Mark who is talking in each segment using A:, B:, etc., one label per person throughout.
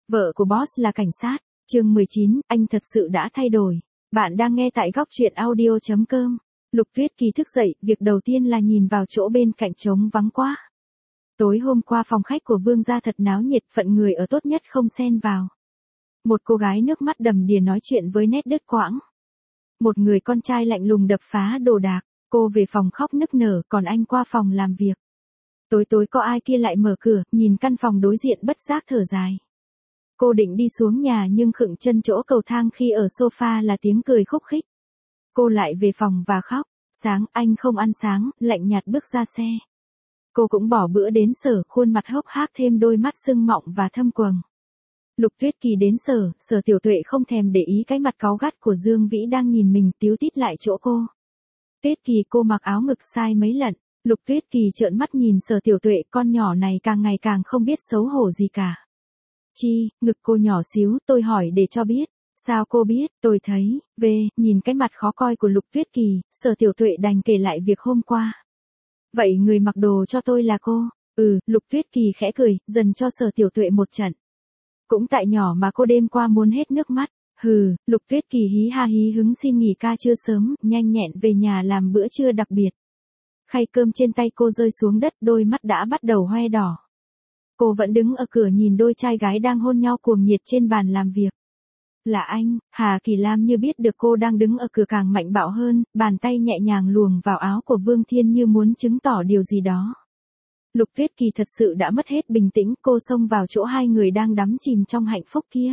A: Vợ của boss là cảnh sát. Chương 19, anh thật sự đã thay đổi. Bạn đang nghe tại góc truyện audio.com. Lục Tuyết Kỳ thức dậy, việc đầu tiên là nhìn vào chỗ bên cạnh trống vắng quá. Tối hôm qua phòng khách của Vương gia thật náo nhiệt, phận người ở tốt nhất không xen vào. Một cô gái nước mắt đầm đìa nói chuyện với nét đứt quãng. Một người con trai lạnh lùng đập phá đồ đạc, cô về phòng khóc nức nở, còn anh qua phòng làm việc. Tối tối có ai kia lại mở cửa, nhìn căn phòng đối diện bất giác thở dài. Cô định đi xuống nhà nhưng khựng chân chỗ cầu thang khi ở sofa là tiếng cười khúc khích. Cô lại về phòng và khóc. Sáng anh không ăn sáng, lạnh nhạt bước ra xe. Cô cũng bỏ bữa đến Sở, khuôn mặt hốc hác thêm đôi mắt sưng mọng và thâm quầng. Lục Tuyết Kỳ đến Sở Tiểu Tuệ không thèm để ý cái mặt cáu gắt của Dương Vĩ đang nhìn mình, tíu tít lại chỗ cô. Tuyết Kỳ, cô mặc áo ngực sai mấy lần. Lục Tuyết Kỳ trợn mắt nhìn Sở Tiểu Tuệ, con nhỏ này càng ngày càng không biết xấu hổ gì cả. Chi, ngực cô nhỏ xíu, tôi hỏi để cho biết. Sao cô biết, tôi thấy, nhìn cái mặt khó coi của Lục Tuyết Kỳ, Sở Tiểu Tuệ đành kể lại việc hôm qua. Vậy người mặc đồ cho tôi là cô? Lục Tuyết Kỳ khẽ cười, dần cho Sở Tiểu Tuệ một trận. Cũng tại nhỏ mà cô đêm qua muốn hết nước mắt. Lục Tuyết Kỳ hí ha hí hứng xin nghỉ ca trưa sớm, nhanh nhẹn về nhà làm bữa trưa đặc biệt. Khay cơm trên tay cô rơi xuống đất, đôi mắt đã bắt đầu hoe đỏ. Cô vẫn đứng ở cửa nhìn đôi trai gái đang hôn nhau cuồng nhiệt trên bàn làm việc. Là anh. Hà Kỳ Lam như biết được cô đang đứng ở cửa càng mạnh bạo hơn, bàn tay nhẹ nhàng luồn vào áo của Vương Thiên như muốn chứng tỏ điều gì đó. Lục Tuyết Kỳ thật sự đã mất hết bình tĩnh, cô xông vào chỗ hai người đang đắm chìm trong hạnh phúc kia.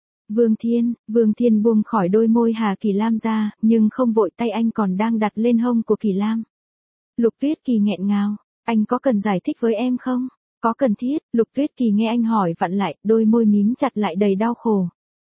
A: Vương Thiên buông khỏi đôi môi Hà Kỳ Lam ra, nhưng không vội, tay anh còn đang đặt lên hông của Kỳ Lam. Lục Tuyết Kỳ nghẹn ngào, anh có cần giải thích với em không? Có cần thiết, Lục Tuyết Kỳ nghe anh hỏi vặn lại, đôi môi mím chặt lại đầy đau khổ.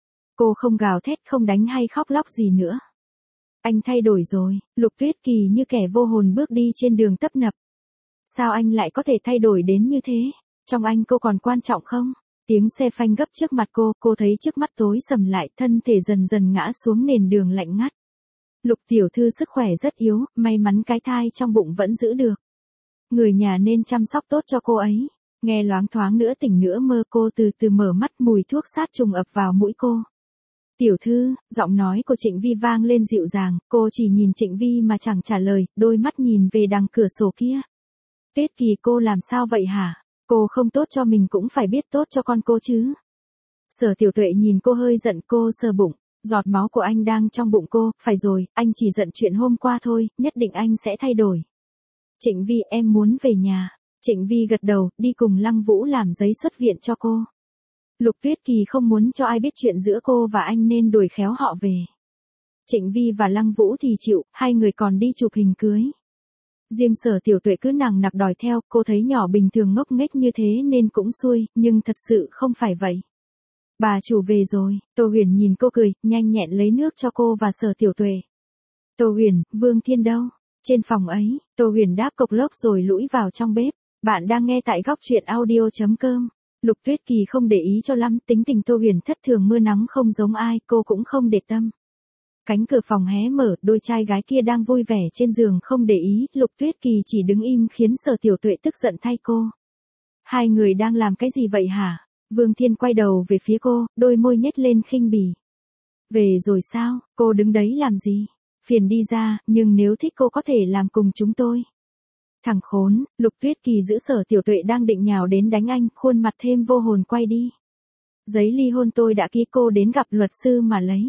A: Cô không gào thét, không đánh hay khóc lóc gì nữa. Anh thay đổi rồi. Lục Tuyết Kỳ như kẻ vô hồn bước đi trên đường tấp nập. Sao anh lại có thể thay đổi đến như thế? Trong anh cô còn quan trọng không? Tiếng xe phanh gấp trước mặt cô thấy trước mắt tối sầm lại, thân thể dần dần ngã xuống nền đường lạnh ngắt. Lục tiểu thư sức khỏe rất yếu, may mắn cái thai trong bụng vẫn giữ được. Người nhà nên chăm sóc tốt cho cô ấy. Nghe loáng thoáng nữa tỉnh nữa mơ, cô từ từ mở mắt, mùi thuốc sát trùng ập vào mũi cô. Tiểu thư, giọng nói của Trịnh Vi vang lên dịu dàng, cô chỉ nhìn Trịnh Vi mà chẳng trả lời, đôi mắt nhìn về đằng cửa sổ kia. Tuyết Kỳ, cô làm sao vậy hả? Cô không tốt cho mình cũng phải biết tốt cho con cô chứ. Sở Tiểu Tuệ nhìn cô hơi giận, cô sờ bụng, giọt máu của anh đang trong bụng cô, phải rồi, anh chỉ giận chuyện hôm qua thôi, nhất định anh sẽ thay đổi. Trịnh Vi, em muốn về nhà. Trịnh Vi gật đầu, đi cùng Lăng Vũ làm giấy xuất viện cho cô. Lục Tuyết Kỳ không muốn cho ai biết chuyện giữa cô và anh nên đuổi khéo họ về. Trịnh Vi và Lăng Vũ thì chịu, hai người còn đi chụp hình cưới. Riêng Sở Tiểu Tuệ cứ nằng nặc đòi theo, cô thấy nhỏ bình thường ngốc nghếch như thế nên cũng xuôi, nhưng thật sự không phải vậy. Bà chủ về rồi, Tô Huyền nhìn cô cười, nhanh nhẹn lấy nước cho cô và Sở Tiểu Tuệ. Tô Huyền, Vương Thiên đâu? Trên phòng ấy, Tô Huyền đáp cộc lốc rồi lũi vào trong bếp. Bạn đang nghe tại góc truyện audio.com. Lục Tuyết Kỳ không để ý cho lắm, tính tình Tô Huyền thất thường mưa nắng không giống ai, cô cũng không để tâm. Cánh cửa phòng hé mở, đôi trai gái kia đang vui vẻ trên giường không để ý, Lục Tuyết Kỳ chỉ đứng im khiến Sở Tiểu Tuệ tức giận thay cô. Hai người đang làm cái gì vậy hả? Vương Thiên quay đầu về phía cô, đôi môi nhếch lên khinh bỉ. Về rồi sao, cô đứng đấy làm gì? Phiền đi ra, nhưng nếu thích cô có thể làm cùng chúng tôi. Thằng khốn, Lục Tuyết Kỳ giữ Sở Tiểu Tuệ đang định nhào đến đánh anh, khuôn mặt thêm vô hồn quay đi. Giấy ly hôn tôi đã ký, cô đến gặp luật sư mà lấy.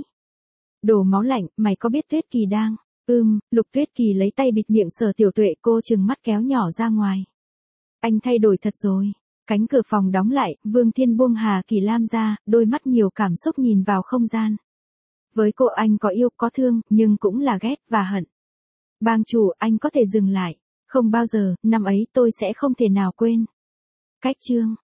A: Đồ máu lạnh, mày có biết Tuyết Kỳ đang... Lục Tuyết Kỳ lấy tay bịt miệng Sở Tiểu Tuệ, cô trừng mắt kéo nhỏ ra ngoài. Anh thay đổi thật rồi. Cánh cửa phòng đóng lại, Vương Thiên buông Hà Kỳ Lam ra, đôi mắt nhiều cảm xúc nhìn vào không gian. Với cô anh có yêu, có thương, nhưng cũng là ghét và hận. Bang chủ, anh có thể dừng lại. Không bao giờ, năm ấy tôi sẽ không thể nào quên. Cách chương.